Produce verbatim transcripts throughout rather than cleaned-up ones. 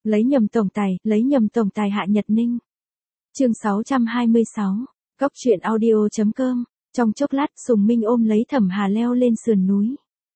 Lấy nhầm tổng tài, lấy nhầm tổng tài Hạ Nhật Ninh. Chương sáu trăm hai mươi sáu, Cóc truyện audio chấm com. Trong chốc lát, Sùng Minh ôm lấy Thẩm Hà leo lên sườn núi.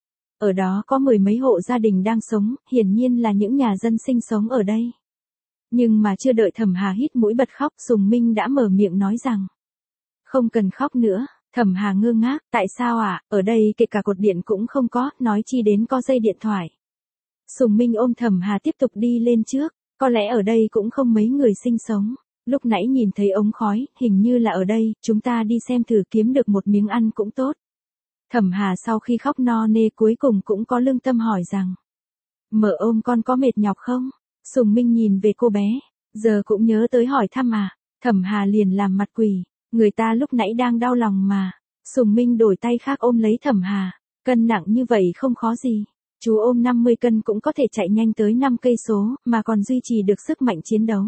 Ở đó có mười mấy hộ gia đình đang sống, hiển nhiên là những nhà dân sinh sống ở đây. Nhưng mà chưa đợi Thẩm Hà hít mũi bật khóc, Sùng Minh đã mở miệng nói rằng: "Không cần khóc nữa." Thẩm Hà ngơ ngác, "Tại sao ạ? À? Ở đây kể cả cột điện cũng không có, nói chi đến có dây điện thoại." Sùng Minh ôm Thẩm Hà tiếp tục đi lên trước, có lẽ ở đây cũng không mấy người sinh sống. Lúc nãy nhìn thấy ống khói, hình như là ở đây, chúng ta đi xem thử, kiếm được một miếng ăn cũng tốt. Thẩm Hà sau khi khóc no nê cuối cùng cũng có lương tâm hỏi rằng: "Mợ ôm con có mệt nhọc không?" Sùng Minh nhìn về cô bé, giờ cũng nhớ tới hỏi thăm à. Thẩm Hà liền làm mặt quỷ, người ta lúc nãy đang đau lòng mà. Sùng Minh đổi tay khác ôm lấy Thẩm Hà, cân nặng như vậy không khó gì. Chú ôm năm mươi cân cũng có thể chạy nhanh tới năm cây số, mà còn duy trì được sức mạnh chiến đấu.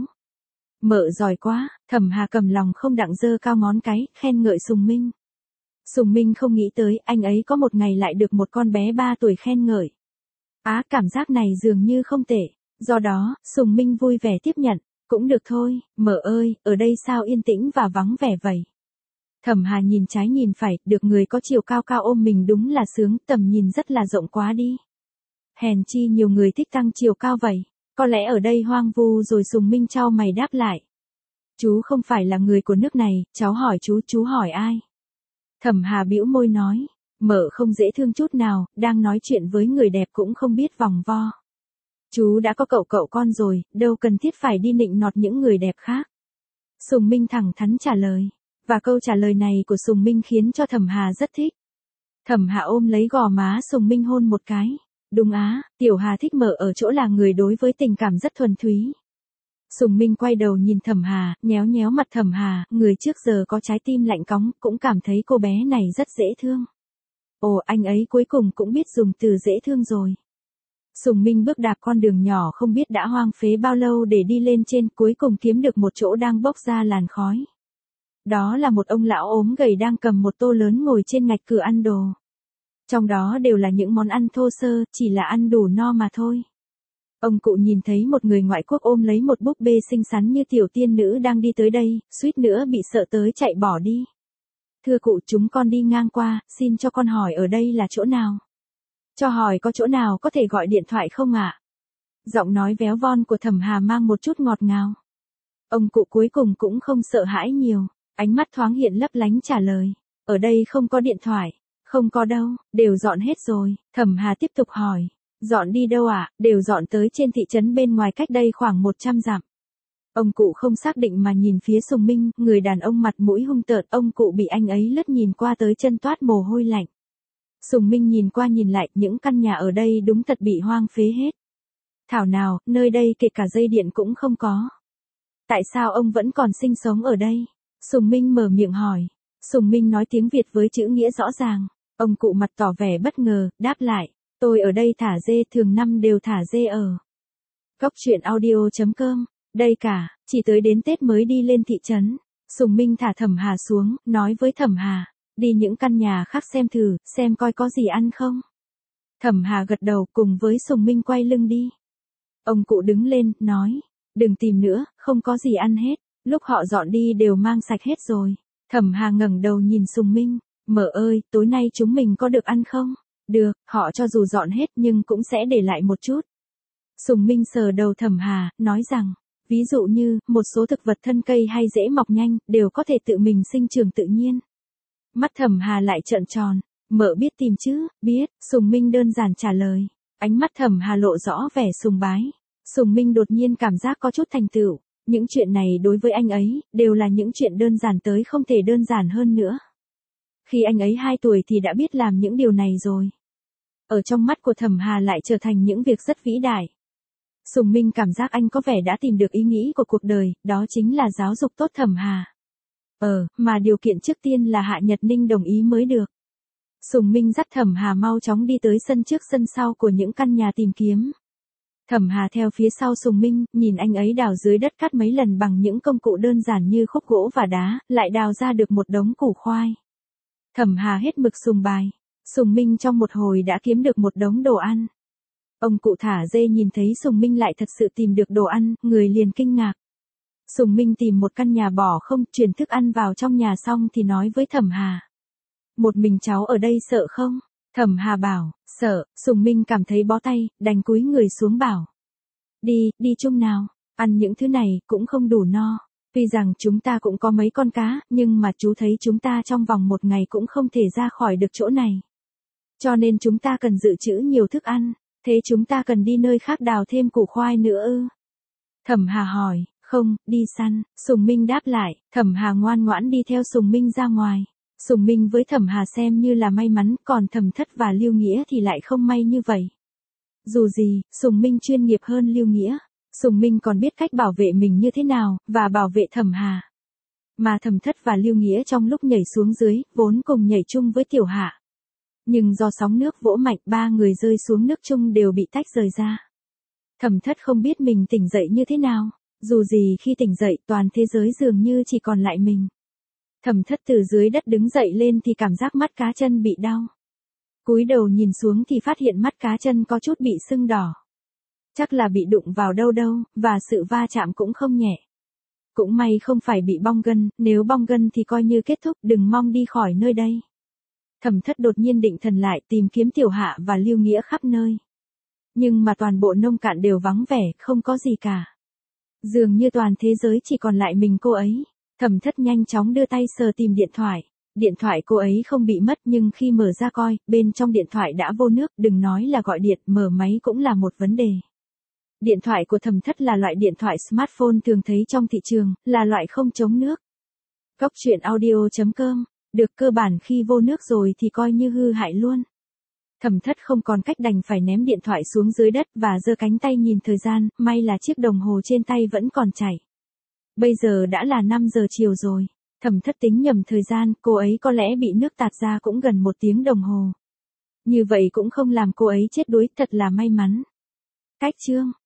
Mợ giỏi quá. Thẩm Hà cầm lòng không đặng giơ cao ngón cái, khen ngợi Sùng Minh. Sùng Minh không nghĩ tới, anh ấy có một ngày lại được một con bé ba tuổi khen ngợi. Á, cảm giác này dường như không tệ. Do đó, Sùng Minh vui vẻ tiếp nhận. Cũng được thôi, mợ ơi, ở đây sao yên tĩnh và vắng vẻ vậy? Thẩm Hà nhìn trái nhìn phải, được người có chiều cao cao ôm mình đúng là sướng, tầm nhìn rất là rộng quá đi. Hèn chi nhiều người thích tăng chiều cao vậy. Có lẽ ở đây hoang vu rồi. Sùng Minh chau mày đáp lại: "Chú không phải là người của nước này, cháu hỏi chú, chú hỏi ai?" Thẩm Hà bĩu môi nói: "Mợ không dễ thương chút nào, đang nói chuyện với người đẹp cũng không biết vòng vo. Chú đã có cậu cậu con rồi, đâu cần thiết phải đi nịnh nọt những người đẹp khác." Sùng Minh thẳng thắn trả lời, và câu trả lời này của Sùng Minh khiến cho Thẩm Hà rất thích. Thẩm Hà ôm lấy gò má Sùng Minh hôn một cái. "Đúng á, Tiểu Hà thích mợ ở chỗ là người đối với tình cảm rất thuần túy." Sùng Minh quay đầu nhìn Thẩm Hà, nhéo nhéo mặt Thẩm Hà, người trước giờ có trái tim lạnh cóng, cũng cảm thấy cô bé này rất dễ thương. Ồ, anh ấy cuối cùng cũng biết dùng từ dễ thương rồi. Sùng Minh bước đạp con đường nhỏ không biết đã hoang phế bao lâu để đi lên trên, cuối cùng kiếm được một chỗ đang bốc ra làn khói. Đó là một ông lão ốm gầy đang cầm một tô lớn ngồi trên ngạch cửa ăn đồ. Trong đó đều là những món ăn thô sơ, chỉ là ăn đủ no mà thôi. Ông cụ nhìn thấy một người ngoại quốc ôm lấy một búp bê xinh xắn như tiểu tiên nữ đang đi tới đây, suýt nữa bị sợ tới chạy bỏ đi. "Thưa cụ, chúng con đi ngang qua, xin cho con hỏi ở đây là chỗ nào? Cho hỏi có chỗ nào có thể gọi điện thoại không ạ?" Giọng nói véo von của Thẩm Hà mang một chút ngọt ngào. Ông cụ cuối cùng cũng không sợ hãi nhiều, ánh mắt thoáng hiện lấp lánh trả lời: "Ở đây không có điện thoại." "Không có đâu, đều dọn hết rồi." Thẩm Hà tiếp tục hỏi: "Dọn đi đâu ạ?" "Đều dọn tới trên thị trấn bên ngoài cách đây khoảng một trăm dặm." Ông cụ không xác định mà nhìn phía Sùng Minh, người đàn ông mặt mũi hung tợn, ông cụ bị anh ấy lướt nhìn qua tới chân toát mồ hôi lạnh. Sùng Minh nhìn qua nhìn lại, những căn nhà ở đây đúng thật bị hoang phế hết. Thảo nào, nơi đây kể cả dây điện cũng không có. "Tại sao ông vẫn còn sinh sống ở đây?" Sùng Minh mở miệng hỏi. Sùng Minh nói tiếng Việt với chữ nghĩa rõ ràng. Ông cụ mặt tỏ vẻ bất ngờ, đáp lại: "Tôi ở đây thả dê, thường năm đều thả dê ở." Cóc truyện audio chấm com. Đây cả, chỉ tới đến Tết mới đi lên thị trấn. Sùng Minh thả Thẩm Hà xuống, nói với Thẩm Hà: "Đi những căn nhà khác xem thử, xem coi có gì ăn không." Thẩm Hà gật đầu, cùng với Sùng Minh quay lưng đi. Ông cụ đứng lên, nói: "Đừng tìm nữa, không có gì ăn hết. Lúc họ dọn đi đều mang sạch hết rồi." Thẩm Hà ngẩng đầu nhìn Sùng Minh: "Mợ ơi, tối nay chúng mình có được ăn không?" "Được, họ cho dù dọn hết nhưng cũng sẽ để lại một chút." Sùng Minh sờ đầu Thẩm Hà, nói rằng: "Ví dụ như, một số thực vật thân cây hay dễ mọc nhanh, đều có thể tự mình sinh trưởng tự nhiên." Mắt Thẩm Hà lại trợn tròn. "Mợ biết tìm chứ?" "Biết." Sùng Minh đơn giản trả lời. Ánh mắt Thẩm Hà lộ rõ vẻ sùng bái. Sùng Minh đột nhiên cảm giác có chút thành tựu. Những chuyện này đối với anh ấy, đều là những chuyện đơn giản tới không thể đơn giản hơn nữa. Khi anh ấy hai tuổi thì đã biết làm những điều này rồi. Ở trong mắt của Thẩm Hà lại trở thành những việc rất vĩ đại. Sùng Minh cảm giác anh có vẻ đã tìm được ý nghĩ của cuộc đời, đó chính là giáo dục tốt Thẩm Hà. Ờ, mà điều kiện trước tiên là Hạ Nhật Ninh đồng ý mới được. Sùng Minh dắt Thẩm Hà mau chóng đi tới sân trước sân sau của những căn nhà tìm kiếm. Thẩm Hà theo phía sau Sùng Minh, nhìn anh ấy đào dưới đất cát mấy lần bằng những công cụ đơn giản như khúc gỗ và đá, lại đào ra được một đống củ khoai. Thẩm Hà hết mực sùng bài. Sùng Minh trong một hồi đã kiếm được một đống đồ ăn. Ông cụ thả dê nhìn thấy Sùng Minh lại thật sự tìm được đồ ăn, người liền kinh ngạc. Sùng Minh tìm một căn nhà bỏ không, chuyển thức ăn vào trong nhà xong thì nói với Thẩm Hà. Một mình cháu ở đây sợ không? Thẩm Hà bảo, sợ. Sùng Minh cảm thấy bó tay, đành cúi người xuống bảo. Đi, đi chung nào, ăn những thứ này cũng không đủ no. Tuy rằng chúng ta cũng có mấy con cá, nhưng mà chú thấy chúng ta trong vòng một ngày cũng không thể ra khỏi được chỗ này. Cho nên chúng ta cần dự trữ nhiều thức ăn, thế chúng ta cần đi nơi khác đào thêm củ khoai nữa ư? Thẩm Hà hỏi, không, đi săn. Sùng Minh đáp lại. Thẩm Hà ngoan ngoãn đi theo Sùng Minh ra ngoài. Sùng Minh với Thẩm Hà xem như là may mắn, còn Thẩm Thất và Lưu Nghĩa thì lại không may như vậy. Dù gì, Sùng Minh chuyên nghiệp hơn Lưu Nghĩa. Sùng Minh còn biết cách bảo vệ mình như thế nào, và bảo vệ Thẩm Hà. Mà Thẩm Thất và Lưu Nghĩa trong lúc nhảy xuống dưới, vốn cùng nhảy chung với Tiểu Hạ. Nhưng do sóng nước vỗ mạnh, ba người rơi xuống nước chung đều bị tách rời ra. Thẩm Thất không biết mình tỉnh dậy như thế nào. Dù gì khi tỉnh dậy toàn thế giới dường như chỉ còn lại mình. Thẩm Thất từ dưới đất đứng dậy lên thì cảm giác mắt cá chân bị đau. Cúi đầu nhìn xuống thì phát hiện mắt cá chân có chút bị sưng đỏ. Chắc là bị đụng vào đâu đâu, và sự va chạm cũng không nhẹ. Cũng may không phải bị bong gân, nếu bong gân thì coi như kết thúc, đừng mong đi khỏi nơi đây. Thẩm Thất đột nhiên định thần lại tìm kiếm Tiểu Hạ và Lưu Nghĩa khắp nơi. Nhưng mà toàn bộ nông cạn đều vắng vẻ, không có gì cả. Dường như toàn thế giới chỉ còn lại mình cô ấy. Thẩm Thất nhanh chóng đưa tay sờ tìm điện thoại. Điện thoại cô ấy không bị mất nhưng khi mở ra coi, bên trong điện thoại đã vô nước, đừng nói là gọi điện, mở máy cũng là một vấn đề. Điện thoại của Thẩm Thất là loại điện thoại smartphone thường thấy trong thị trường, là loại không chống nước. Góc truyện audio chấm com, được cơ bản khi vô nước rồi thì coi như hư hại luôn. Thẩm Thất không còn cách đành phải ném điện thoại xuống dưới đất và giơ cánh tay nhìn thời gian, may là chiếc đồng hồ trên tay vẫn còn chảy. Bây giờ đã là năm giờ chiều rồi. Thẩm Thất tính nhầm thời gian, cô ấy có lẽ bị nước tạt ra cũng gần một tiếng đồng hồ. Như vậy cũng không làm cô ấy chết đuối, thật là may mắn. Cách chương